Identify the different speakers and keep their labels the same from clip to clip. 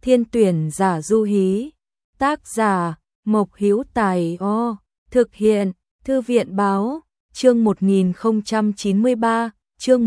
Speaker 1: Thiên tuyển giả du hí. Tác giả Mộc Hữu Tài. Thực hiện Thư viện báo. Chương 1093, chương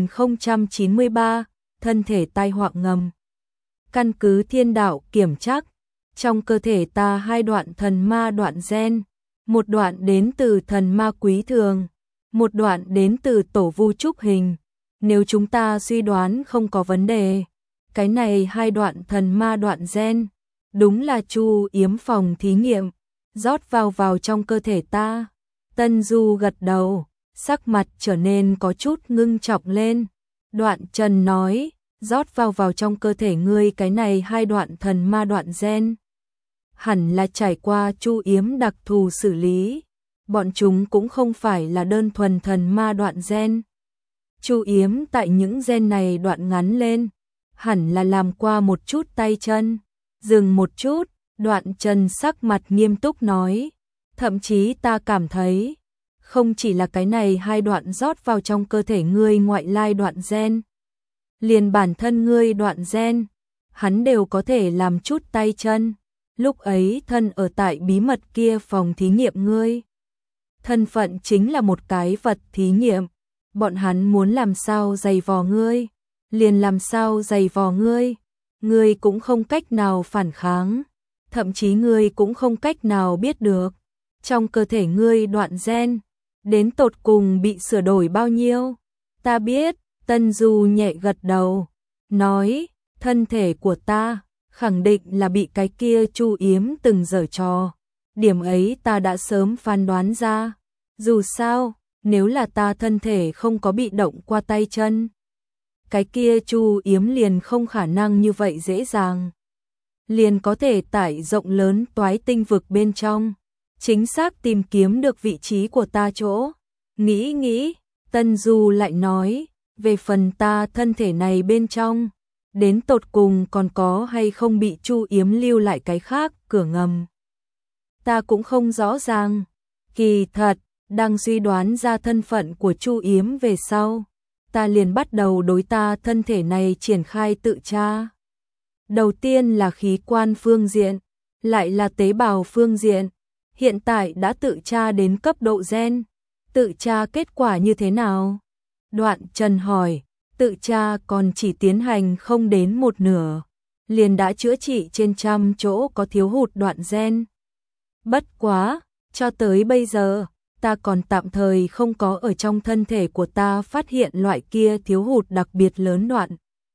Speaker 1: 1093, thân thể tai họa ngầm. Căn cứ thiên đạo kiểm trắc, trong cơ thể ta 2 đoạn thần ma đoạn gen, một đoạn đến từ thần ma quý thường, một đoạn đến từ tổ vu trúc hình. Nếu chúng ta suy đoán không có vấn đề, cái này 2 đoạn thần ma đoạn gen, đúng là Chu Yếm phòng thí nghiệm, rót vào trong cơ thể ta. Tân Du gật đầu, sắc mặt trở nên có chút ngưng trọng lên. Đoạn Trần nói, rót vào trong cơ thể ngươi cái này 2 đoạn thần ma đoạn gen. Hẳn là trải qua Chu Yếm đặc thù xử lý, bọn chúng cũng không phải là đơn thuần thần ma đoạn gen. Chu Yếm tại những gen này đoạn ngắn lên, hẳn là làm qua một chút tay chân. Dừng một chút, Đoạn Trần sắc mặt nghiêm túc nói, thậm chí ta cảm thấy, không chỉ là cái này 2 đoạn rót vào trong cơ thể ngươi ngoại lai đoạn gen, liền bản thân ngươi đoạn gen, hắn đều có thể làm chút tay chân. Lúc ấy thân ở tại bí mật kia phòng thí nghiệm ngươi, thân phận chính là một cái vật thí nghiệm, bọn hắn muốn làm sao giày vò ngươi, liền làm sao giày vò ngươi, ngươi cũng không cách nào phản kháng, thậm chí ngươi cũng không cách nào biết được, trong cơ thể ngươi đoạn gen, đến tột cùng bị sửa đổi bao nhiêu. Ta biết, Tân Du nhẹ gật đầu, nói, thân thể của ta, khẳng định là bị cái kia Chu Yếm từng giở trò. Điểm ấy ta đã sớm phán đoán ra. Dù sao, nếu là ta thân thể không có bị động qua tay chân, cái kia Chu Yếm liền không khả năng như vậy dễ dàng. Liền có thể tải rộng lớn toái tinh vực bên trong, chính xác tìm kiếm được vị trí của ta chỗ. Nghĩ, Tân Du lại nói, về phần ta thân thể này bên trong, đến tột cùng còn có hay không bị Chu Yếm lưu lại cái khác cửa ngầm, ta cũng không rõ ràng. Kỳ thật, đang suy đoán ra thân phận của Chu Yếm về sau, ta liền bắt đầu đối ta thân thể này triển khai tự tra. Đầu tiên là khí quan phương diện, lại là tế bào phương diện, hiện tại đã tự tra đến cấp độ gen. Tự tra kết quả như thế nào? Đoạn Trần hỏi. Tự tra còn chỉ tiến hành không đến 1/2, liền đã chữa trị trên 100 chỗ có thiếu hụt đoạn gen. Bất quá, cho tới bây giờ, ta còn tạm thời không có ở trong thân thể của ta phát hiện loại kia thiếu hụt đặc biệt lớn đoạn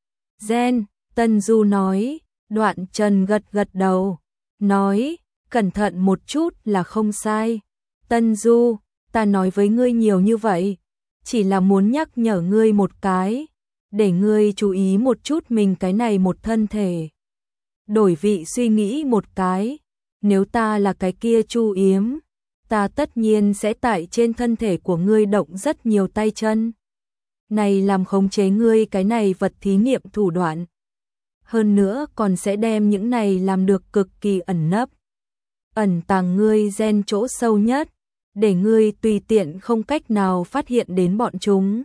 Speaker 1: gen. Tân Du nói. Đoạn Trần gật đầu, nói, cẩn thận một chút là không sai. Tân Du, ta nói với ngươi nhiều như vậy, chỉ là muốn nhắc nhở ngươi một cái, để ngươi chú ý một chút mình cái này một thân thể. Đổi vị suy nghĩ một cái, nếu ta là cái kia Chu Yếm, ta tất nhiên sẽ tại trên thân thể của ngươi động rất nhiều tay chân. Này làm khống chế ngươi cái này vật thí nghiệm thủ đoạn. Hơn nữa còn sẽ đem những này làm được cực kỳ ẩn nấp. Ẩn tàng ngươi gen chỗ sâu nhất, để ngươi tùy tiện không cách nào phát hiện đến bọn chúng.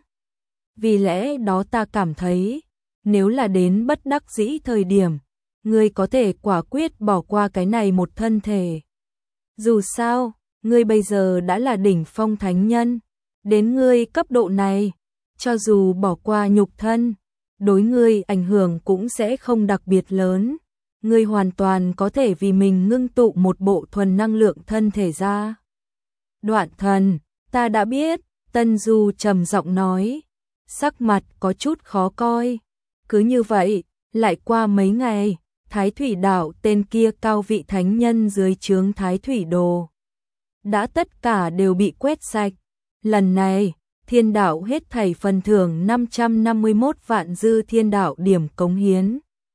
Speaker 1: Vì lẽ đó ta cảm thấy, nếu là đến bất đắc dĩ thời điểm, ngươi có thể quả quyết bỏ qua cái này một thân thể. Dù sao, ngươi bây giờ đã là đỉnh phong thánh nhân, đến ngươi cấp độ này, cho dù bỏ qua nhục thân, đối ngươi ảnh hưởng cũng sẽ không đặc biệt lớn. Ngươi hoàn toàn có thể vì mình ngưng tụ một bộ thuần năng lượng thân thể ra. Đoạn Thần, ta đã biết, Tân Du trầm giọng nói, sắc mặt có chút khó coi. Cứ như vậy, lại qua mấy ngày, Thái Thủy Đạo tên kia cao vị thánh nhân dưới trướng Thái Thủy Đồ đã tất cả đều bị quét sạch. Lần này, Thiên Đạo hết thảy phần thưởng 551 vạn dư thiên đạo điểm cống hiến.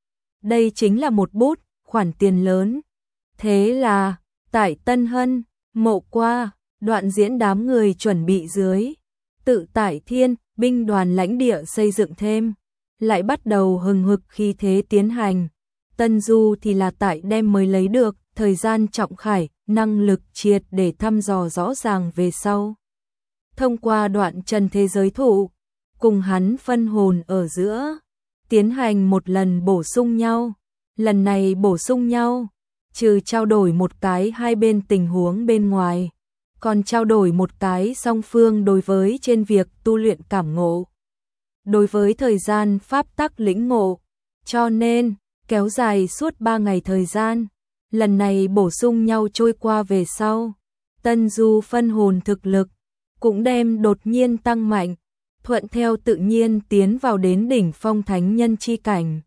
Speaker 1: Đây chính là một bút khoản tiền lớn. Thế là, tại Tân Hân, Mộ Qua, Đoạn Diễn đám người chuẩn bị dưới Tự Tại Thiên binh đoàn lãnh địa xây dựng thêm, lại bắt đầu hừng hực khí thế tiến hành. Tân Du thì là tại đem mới lấy được thời gian trọng khải, năng lực triệt để thăm dò rõ ràng về sau. Thông qua Đoạn Trần thế giới thụ, cùng hắn phân hồn ở giữa, tiến hành một lần bổ sung nhau. lần này bổ sung nhau, trừ trao đổi một cái hai bên tình huống bên ngoài, còn trao đổi một cái song phương đối với trên việc tu luyện cảm ngộ, đối với thời gian pháp tắc lĩnh ngộ, cho nên kéo dài suốt 3 ngày thời gian. Lần này bổ sung nhau trôi qua về sau, Tân Du phân hồn thực lực cũng đem đột nhiên tăng mạnh, thuận theo tự nhiên tiến vào đến đỉnh phong thánh nhân chi cảnh.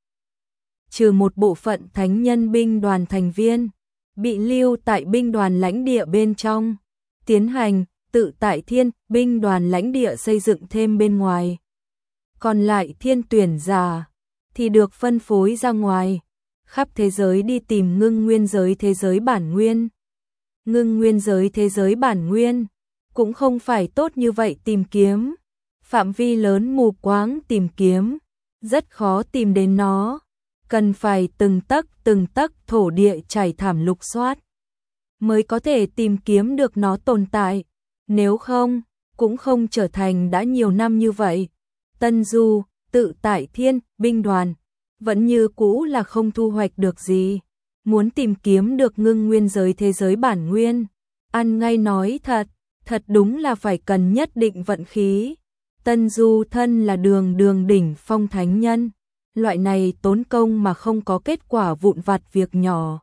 Speaker 1: Trừ một bộ phận thánh nhân binh đoàn thành viên bị lưu tại binh đoàn lãnh địa bên trong, tiến hành tự tại thiên binh đoàn lãnh địa xây dựng thêm bên ngoài. Còn lại thiên tuyển giả thì được phân phối ra ngoài, khắp thế giới đi tìm ngưng nguyên giới thế giới bản nguyên. Ngưng nguyên giới thế giới bản nguyên cũng không phải tốt như vậy tìm kiếm, phạm vi lớn mù quáng tìm kiếm, rất khó tìm đến nó, cần phải từng tấc thổ địa trải thảm lục soát mới có thể tìm kiếm được nó tồn tại, nếu không cũng không trở thành đã nhiều năm như vậy. Tân Du, tự tại thiên, binh đoàn vẫn như cũ là không thu hoạch được gì. Muốn tìm kiếm được ngưng nguyên giới thế giới bản nguyên, ăn ngay nói thật đúng là phải cần nhất định vận khí. Tân Du thân là đường đỉnh phong thánh nhân, loại này tốn công mà không có kết quả vụn vặt việc nhỏ,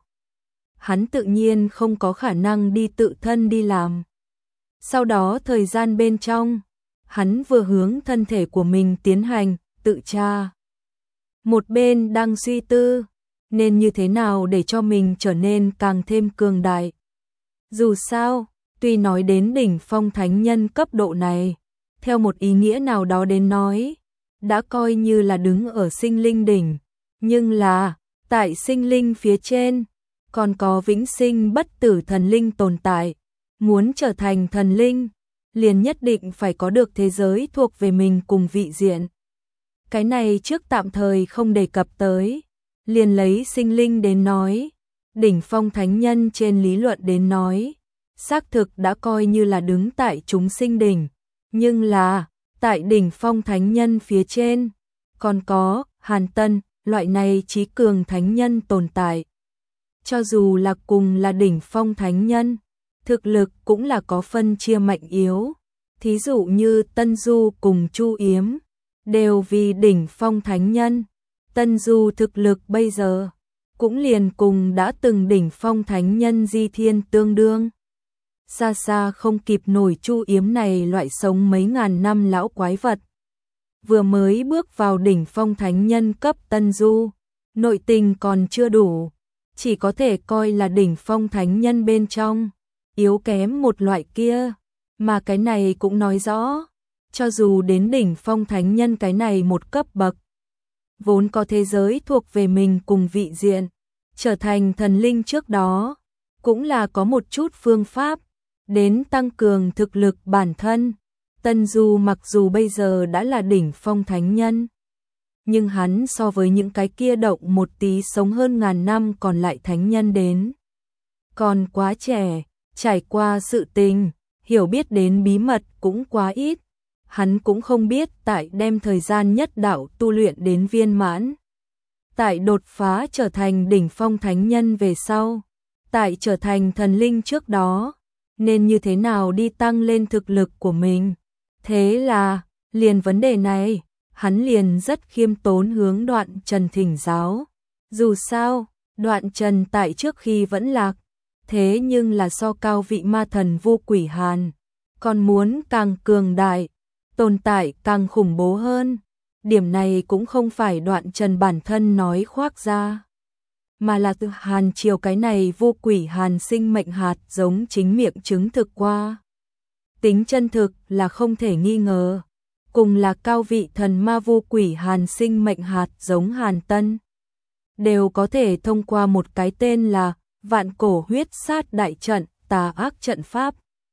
Speaker 1: hắn tự nhiên không có khả năng đi tự thân đi làm. Sau đó thời gian bên trong, hắn vừa hướng thân thể của mình tiến hành tự tra, một bên đang suy tư nên như thế nào để cho mình trở nên càng thêm cường đại. Dù sao, tuy nói đến đỉnh phong thánh nhân cấp độ này, theo một ý nghĩa nào đó đến nói, đã coi như là đứng ở sinh linh đỉnh, nhưng là, tại sinh linh phía trên, còn có vĩnh sinh bất tử thần linh tồn tại. Muốn trở thành thần linh, liền nhất định phải có được thế giới thuộc về mình cùng vị diện. Cái này trước tạm thời không đề cập tới, liền lấy sinh linh đến nói, đỉnh phong thánh nhân trên lý luận đến nói, xác thực đã coi như là đứng tại chúng sinh đỉnh, nhưng là, tại đỉnh phong thánh nhân phía trên, còn có Hàn Tân, loại này trí cường thánh nhân tồn tại. Cho dù là cùng là đỉnh phong thánh nhân, thực lực cũng là có phân chia mạnh yếu. Thí dụ như Tân Du cùng Chu Yếm, đều vì đỉnh phong thánh nhân. Tân Du thực lực bây giờ, cũng liền cùng đã từng đỉnh phong thánh nhân Di Thiên tương đương. Xa xa không kịp nổi Chu Yếm này loại sống mấy ngàn năm lão quái vật. Vừa mới bước vào đỉnh phong thánh nhân cấp Tân Du, nội tình còn chưa đủ, chỉ có thể coi là đỉnh phong thánh nhân bên trong, yếu kém một loại kia, mà cái này cũng nói rõ, cho dù đến đỉnh phong thánh nhân cái này một cấp bậc, vốn có thế giới thuộc về mình cùng vị diện, trở thành thần linh trước đó, cũng là có một chút phương pháp, đến tăng cường thực lực bản thân. Tân Du mặc dù bây giờ đã là đỉnh phong thánh nhân, nhưng hắn so với những cái kia động một tí sống hơn ngàn năm còn lại thánh nhân đến, còn quá trẻ, trải qua sự tình, hiểu biết đến bí mật cũng quá ít. Hắn cũng không biết tại đem thời gian nhất đạo tu luyện đến viên mãn, tại đột phá trở thành đỉnh phong thánh nhân về sau, tại trở thành thần linh trước đó, nên như thế nào đi tăng lên thực lực của mình. Thế là, liền vấn đề này, hắn liền rất khiêm tốn hướng Đoạn Trần thỉnh giáo. Dù sao, Đoạn Trần tại trước khi vẫn lạc, thế nhưng là so cao vị ma thần Vu Quỷ Hàn, còn muốn càng cường đại, tồn tại càng khủng bố hơn. Điểm này cũng không phải Đoạn Trần bản thân nói khoác ra, mà là từ Hàn Triều cái này Vu Quỷ Hàn sinh mệnh hạt giống chính miệng chứng thực qua. Tính chân thực là không thể nghi ngờ, cùng là cao vị thần ma Vu Quỷ Hàn sinh mệnh hạt giống Hàn Tân, đều có thể thông qua một cái tên là Vạn Cổ Huyết Sát Đại Trận, tà ác trận pháp.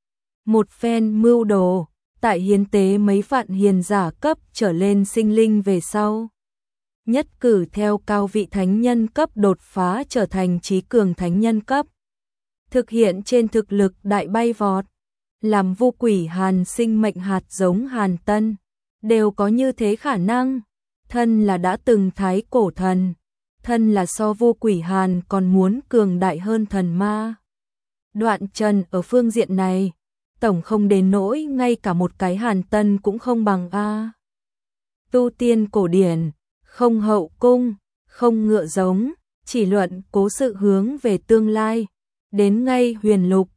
Speaker 1: Một phen mưu đồ, tại hiến tế mấy vạn hiền giả cấp trở lên sinh linh về sau, nhất cử theo cao vị thánh nhân cấp đột phá trở thành trí cường thánh nhân cấp. Thực hiện trên thực lực đại bay vọt, làm Vu Quỷ Hàn sinh mệnh hạt giống Hàn Tân, đều có như thế khả năng. Thân là đã từng thái cổ thần, thân là so vô quỷ hàn còn muốn cường đại hơn thần ma. Đoạn Trần ở phương diện này, tổng không đến nỗi ngay cả một cái Hàn Tân cũng không bằng a. Tu tiên cổ điển, không hậu cung, không ngựa giống, chỉ luận cố sự hướng về tương lai, đến ngay huyền lục,